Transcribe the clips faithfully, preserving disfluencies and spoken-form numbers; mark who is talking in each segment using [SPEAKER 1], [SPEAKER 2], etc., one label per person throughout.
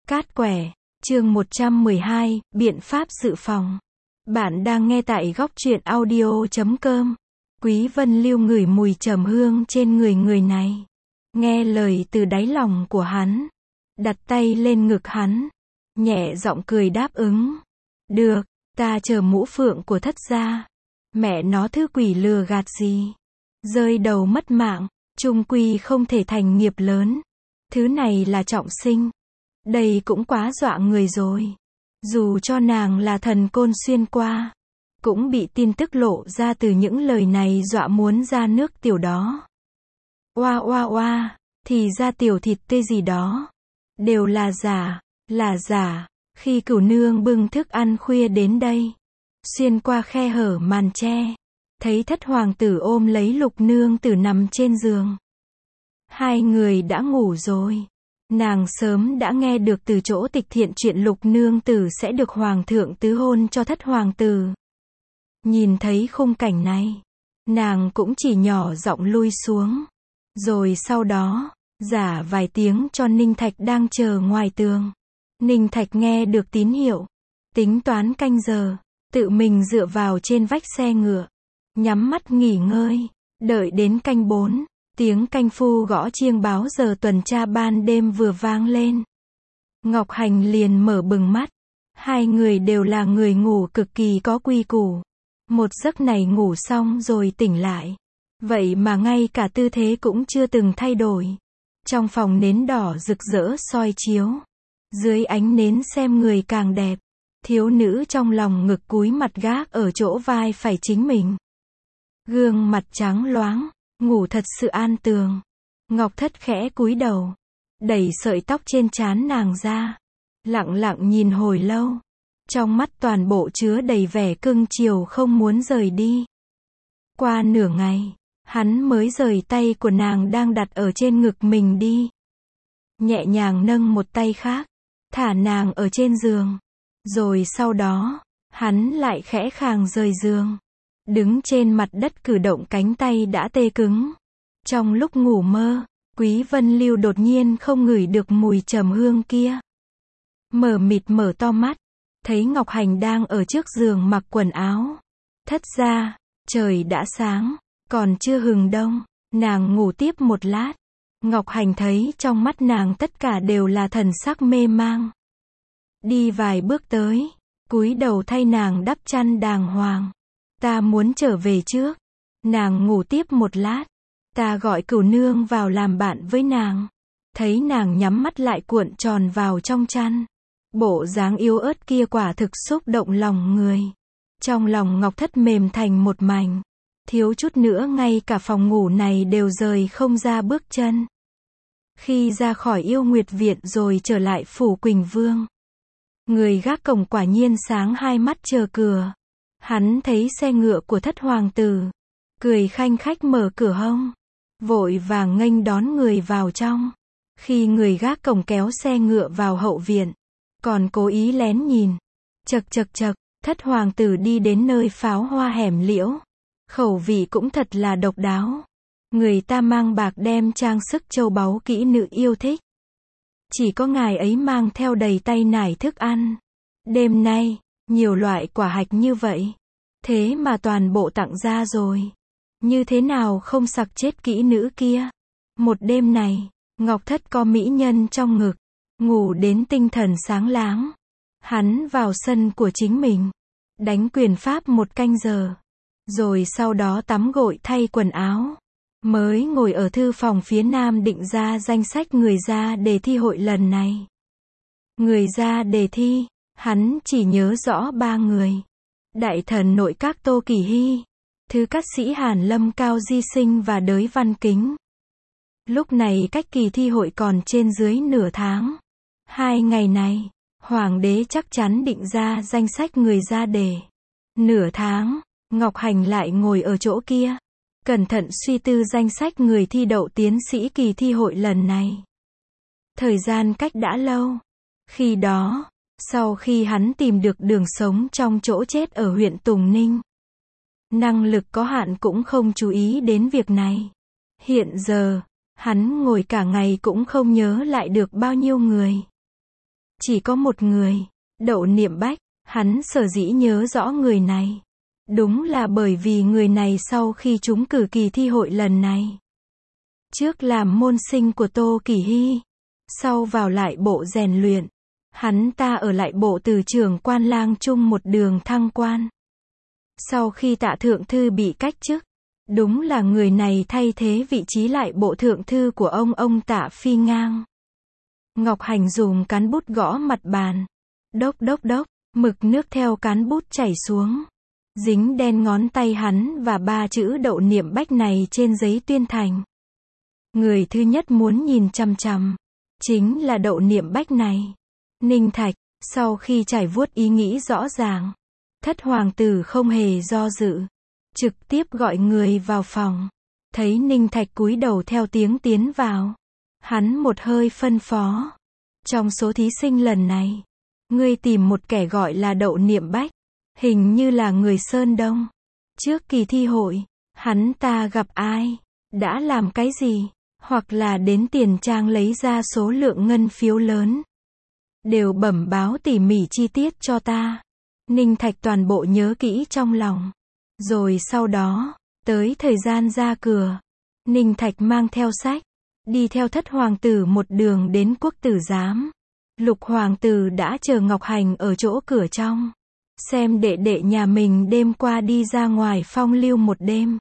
[SPEAKER 1] Cát quẻ, chương một trăm mười hai, biện pháp dự phòng. Bạn đang nghe tại góc truyện audio chấm com. Quý Vân Lưu ngửi mùi trầm hương trên người người này. Nghe lời từ đáy lòng của hắn. Đặt tay lên ngực hắn. Nhẹ giọng cười đáp ứng. Được, ta chờ mũ phượng của thất gia. Mẹ nó thứ quỷ lừa gạt gì. Rơi đầu mất mạng, chung quy không thể thành nghiệp lớn. Thứ này là trọng sinh. Đây cũng quá dọa người rồi. Dù cho nàng là thần côn xuyên qua, cũng bị tin tức lộ ra từ những lời này dọa muốn ra nước tiểu đó. Oa oa oa, thì ra tiểu thịt tê gì đó. Đều là giả, là giả. Khi cửu nương bưng thức ăn khuya đến đây, xuyên qua khe hở màn tre, thấy thất hoàng tử ôm lấy lục nương tử nằm trên giường. Hai người đã ngủ rồi. Nàng sớm đã nghe được từ chỗ Tịch Thiện chuyện lục nương tử sẽ được hoàng thượng tứ hôn cho thất hoàng tử. Nhìn thấy khung cảnh này, nàng cũng chỉ nhỏ giọng lui xuống. Rồi sau đó, giả vài tiếng cho Ninh Thạch đang chờ ngoài tường. Ninh Thạch nghe được tín hiệu, tính toán canh giờ, tự mình dựa vào trên vách xe ngựa, nhắm mắt nghỉ ngơi, đợi đến canh bốn. Tiếng canh phu gõ chiêng báo giờ tuần tra ban đêm vừa vang lên. Ngọc Hành liền mở bừng mắt. Hai người đều là người ngủ cực kỳ có quy củ. Một giấc này ngủ xong rồi tỉnh lại. Vậy mà ngay cả tư thế cũng chưa từng thay đổi. Trong phòng nến đỏ rực rỡ soi chiếu. Dưới ánh nến xem người càng đẹp. Thiếu nữ trong lòng ngực cúi mặt gác ở chỗ vai phải chính mình. Gương mặt trắng loáng. Ngủ thật sự an tường. Ngọc Thất khẽ cúi đầu, đẩy sợi tóc trên trán nàng ra, lặng lặng nhìn hồi lâu. Trong mắt toàn bộ chứa đầy vẻ cưng chiều không muốn rời đi. Qua nửa ngày, hắn mới rời tay của nàng đang đặt ở trên ngực mình đi. Nhẹ nhàng nâng một tay khác, thả nàng ở trên giường. Rồi sau đó, hắn lại khẽ khàng rời giường. Đứng trên mặt đất cử động cánh tay đã tê cứng. Trong lúc ngủ mơ, Quý Vân Lưu đột nhiên không ngửi được mùi trầm hương kia. Mờ mịt mở to mắt, thấy Ngọc Hành đang ở trước giường mặc quần áo. Thất gia, trời đã sáng, còn chưa hừng đông. Nàng ngủ tiếp một lát. Ngọc Hành thấy trong mắt nàng tất cả đều là thần sắc mê mang. Đi vài bước tới, cúi đầu thay nàng đắp chăn đàng hoàng. Ta muốn trở về trước. Nàng ngủ tiếp một lát. Ta gọi cửu nương vào làm bạn với nàng. Thấy nàng nhắm mắt lại cuộn tròn vào trong chăn. Bộ dáng yếu ớt kia quả thực xúc động lòng người. Trong lòng Ngọc Thất mềm thành một mảnh. Thiếu chút nữa ngay cả phòng ngủ này đều rời không ra bước chân. Khi ra khỏi Yêu Nguyệt Viện rồi trở lại phủ Quỳnh Vương. Người gác cổng quả nhiên sáng hai mắt chờ cửa. Hắn thấy xe ngựa của thất hoàng tử, cười khanh khách mở cửa hông, vội vàng nghênh đón người vào trong. Khi người gác cổng kéo xe ngựa vào hậu viện, còn cố ý lén nhìn. Chậc chậc chậc, thất hoàng tử đi đến nơi pháo hoa hẻm liễu. Khẩu vị cũng thật là độc đáo. Người ta mang bạc đem trang sức châu báu kỹ nữ yêu thích. Chỉ có ngài ấy mang theo đầy tay nải thức ăn. Đêm nay, nhiều loại quả hạch như vậy. Thế mà toàn bộ tặng ra rồi. Như thế nào không sặc chết kỹ nữ kia. Một đêm này, Ngọc Thất có mỹ nhân trong ngực. Ngủ đến tinh thần sáng láng. Hắn vào sân của chính mình. Đánh quyền pháp một canh giờ. Rồi sau đó tắm gội thay quần áo. Mới ngồi ở thư phòng phía nam định ra danh sách người ra đề thi hội lần này. Người ra đề thi. Hắn chỉ nhớ rõ ba người. Đại thần nội các Tô Kỳ Hy, thứ cát sĩ Hàn Lâm Cao Di Sinh và Đới Văn Kính. Lúc này cách kỳ thi hội còn trên dưới nửa tháng. Hai ngày này, Hoàng đế chắc chắn định ra danh sách người ra đề. Nửa tháng, Ngọc Hành lại ngồi ở chỗ kia, cẩn thận suy tư danh sách người thi đậu tiến sĩ kỳ thi hội lần này. Thời gian cách đã lâu. Khi đó, sau khi hắn tìm được đường sống trong chỗ chết ở huyện Tùng Ninh, năng lực có hạn cũng không chú ý đến việc này. Hiện giờ, hắn ngồi cả ngày cũng không nhớ lại được bao nhiêu người. Chỉ có một người, Đậu Niệm Bách, hắn sở dĩ nhớ rõ người này. Đúng là bởi vì người này sau khi trúng cử kỳ thi hội lần này, trước làm môn sinh của Tô Kỳ Hy, sau vào lại bộ rèn luyện. Hắn ta ở lại bộ từ trưởng quan lang trung một đường thăng quan. Sau khi Tạ thượng thư bị cách chức, đúng là người này thay thế vị trí lại bộ thượng thư của ông ông Tạ Phi Ngang. Ngọc Hành dùng cán bút gõ mặt bàn. Đốc đốc đốc, mực nước theo cán bút chảy xuống. Dính đen ngón tay hắn và ba chữ Đậu Niệm Bách này trên giấy tuyên thành. Người thứ nhất muốn nhìn chằm chằm, chính là Đậu Niệm Bách này. Ninh Thạch, sau khi trải vuốt ý nghĩ rõ ràng, thất hoàng tử không hề do dự, trực tiếp gọi người vào phòng. Thấy Ninh Thạch cúi đầu theo tiếng tiến vào, hắn một hơi phân phó. Trong số thí sinh lần này, ngươi tìm một kẻ gọi là Đậu Niệm Bách, hình như là người Sơn Đông. Trước kỳ thi hội, hắn ta gặp ai, đã làm cái gì, hoặc là đến tiền trang lấy ra số lượng ngân phiếu lớn, đều bẩm báo tỉ mỉ chi tiết cho ta. Ninh Thạch toàn bộ nhớ kỹ trong lòng. Rồi sau đó, tới thời gian ra cửa, Ninh Thạch mang theo sách, đi theo thất hoàng tử một đường đến quốc tử giám. Lục hoàng tử đã chờ Ngọc Hành ở chỗ cửa trong, xem đệ đệ nhà mình đêm qua đi ra ngoài phong lưu một đêm.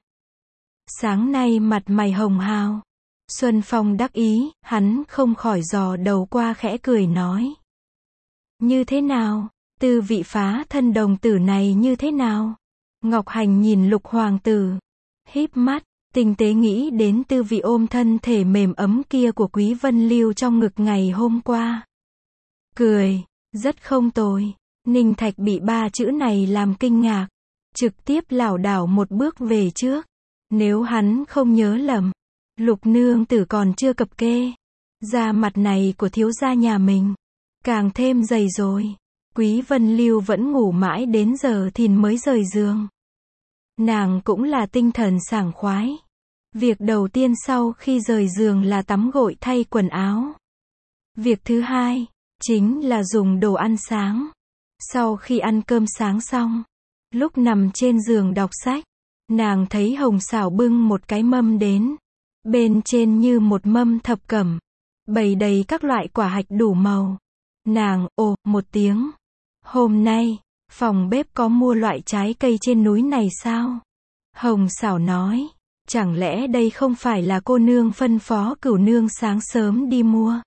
[SPEAKER 1] Sáng nay mặt mày hồng hào, Xuân Phong đắc ý, hắn không khỏi dò đầu qua khẽ cười nói. Như thế nào? Tư vị phá thân đồng tử này như thế nào? Ngọc Hành nhìn Lục hoàng tử, híp mắt, tinh tế nghĩ đến tư vị ôm thân thể mềm ấm kia của Quý Vân Lưu trong ngực ngày hôm qua. Cười, rất không tồi. Ninh Thạch bị ba chữ này làm kinh ngạc, trực tiếp lảo đảo một bước về trước. Nếu hắn không nhớ lầm, Lục nương tử còn chưa cập kê. Da mặt này của thiếu gia nhà mình, càng thêm dày rồi. Quý Vân Lưu vẫn ngủ mãi đến giờ thìn mới rời giường. Nàng cũng là tinh thần sảng khoái. Việc đầu tiên sau khi rời giường là tắm gội thay quần áo. Việc thứ hai, chính là dùng đồ ăn sáng. Sau khi ăn cơm sáng xong, lúc nằm trên giường đọc sách, nàng thấy Hồng Sảo bưng một cái mâm đến. Bên trên như một mâm thập cẩm, bày đầy các loại quả hạch đủ màu. Nàng, ồ, một tiếng. Hôm nay, phòng bếp có mua loại trái cây trên núi này sao? Hồng Sảo nói, chẳng lẽ đây không phải là cô nương phân phó Cửu nương sáng sớm đi mua?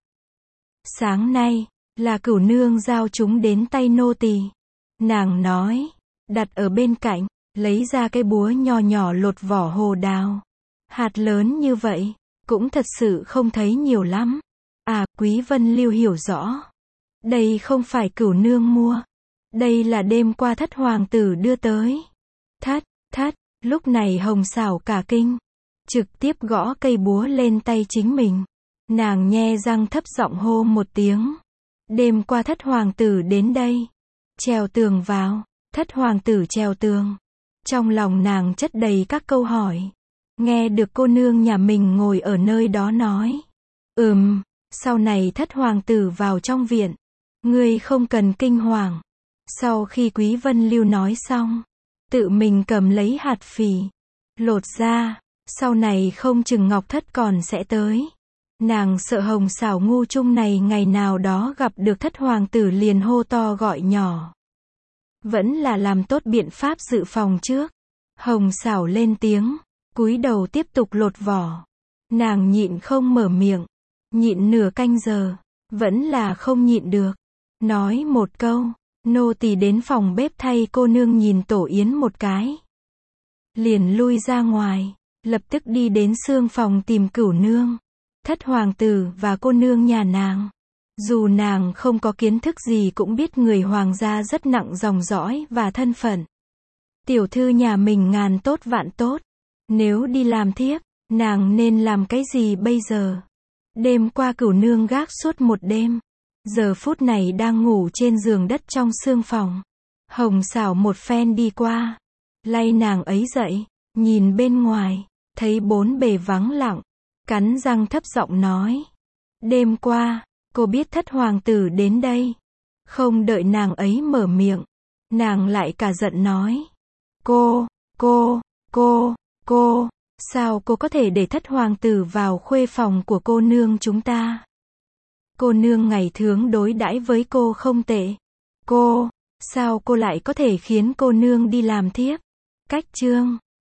[SPEAKER 1] Sáng nay, là Cửu nương giao chúng đến tay nô tỳ. Nàng nói, đặt ở bên cạnh, lấy ra cái búa nho nhỏ lột vỏ hồ đào. Hạt lớn như vậy, cũng thật sự không thấy nhiều lắm. À, Quý Vân Lưu hiểu rõ. Đây không phải Cửu nương mua. Đây là đêm qua thất hoàng tử đưa tới. Thất, thất, lúc này Hồng Sảo cả kinh. Trực tiếp gõ cây búa lên tay chính mình. Nàng nhe răng thấp giọng hô một tiếng. Đêm qua thất hoàng tử đến đây. Trèo tường vào. Thất hoàng tử trèo tường. Trong lòng nàng chất đầy các câu hỏi. Nghe được cô nương nhà mình ngồi ở nơi đó nói. Ừm, sau này thất hoàng tử vào trong viện. Ngươi không cần kinh hoàng. Sau khi Quý Vân Lưu nói xong, tự mình cầm lấy hạt phỉ, lột ra, sau này không chừng Ngọc Thất còn sẽ tới. Nàng sợ Hồng Sảo ngu chung này ngày nào đó gặp được thất hoàng tử liền hô to gọi nhỏ. Vẫn là làm tốt biện pháp dự phòng trước. Hồng Sảo lên tiếng, cúi đầu tiếp tục lột vỏ. Nàng nhịn không mở miệng, nhịn nửa canh giờ, vẫn là không nhịn được. Nói một câu, nô tỳ đến phòng bếp thay cô nương nhìn tổ yến một cái. Liền lui ra ngoài, lập tức đi đến xương phòng tìm Cửu nương, thất hoàng tử và cô nương nhà nàng. Dù nàng không có kiến thức gì cũng biết người hoàng gia rất nặng dòng dõi và thân phận. Tiểu thư nhà mình ngàn tốt vạn tốt. Nếu đi làm thiếp, nàng nên làm cái gì bây giờ? Đêm qua Cửu nương gác suốt một đêm. Giờ phút này đang ngủ trên giường đất trong xương phòng. Hồng Sảo một phen đi qua, lay nàng ấy dậy, nhìn bên ngoài, thấy bốn bề vắng lặng, cắn răng thấp giọng nói. Đêm qua, cô biết thất hoàng tử đến đây. Không đợi nàng ấy mở miệng, nàng lại cả giận nói. Cô, cô, cô, cô, sao cô có thể để thất hoàng tử vào khuê phòng của cô nương chúng ta? Cô nương ngày thường đối đãi với cô không tệ. Cô, sao cô lại có thể khiến cô nương đi làm thiếp? Cách chương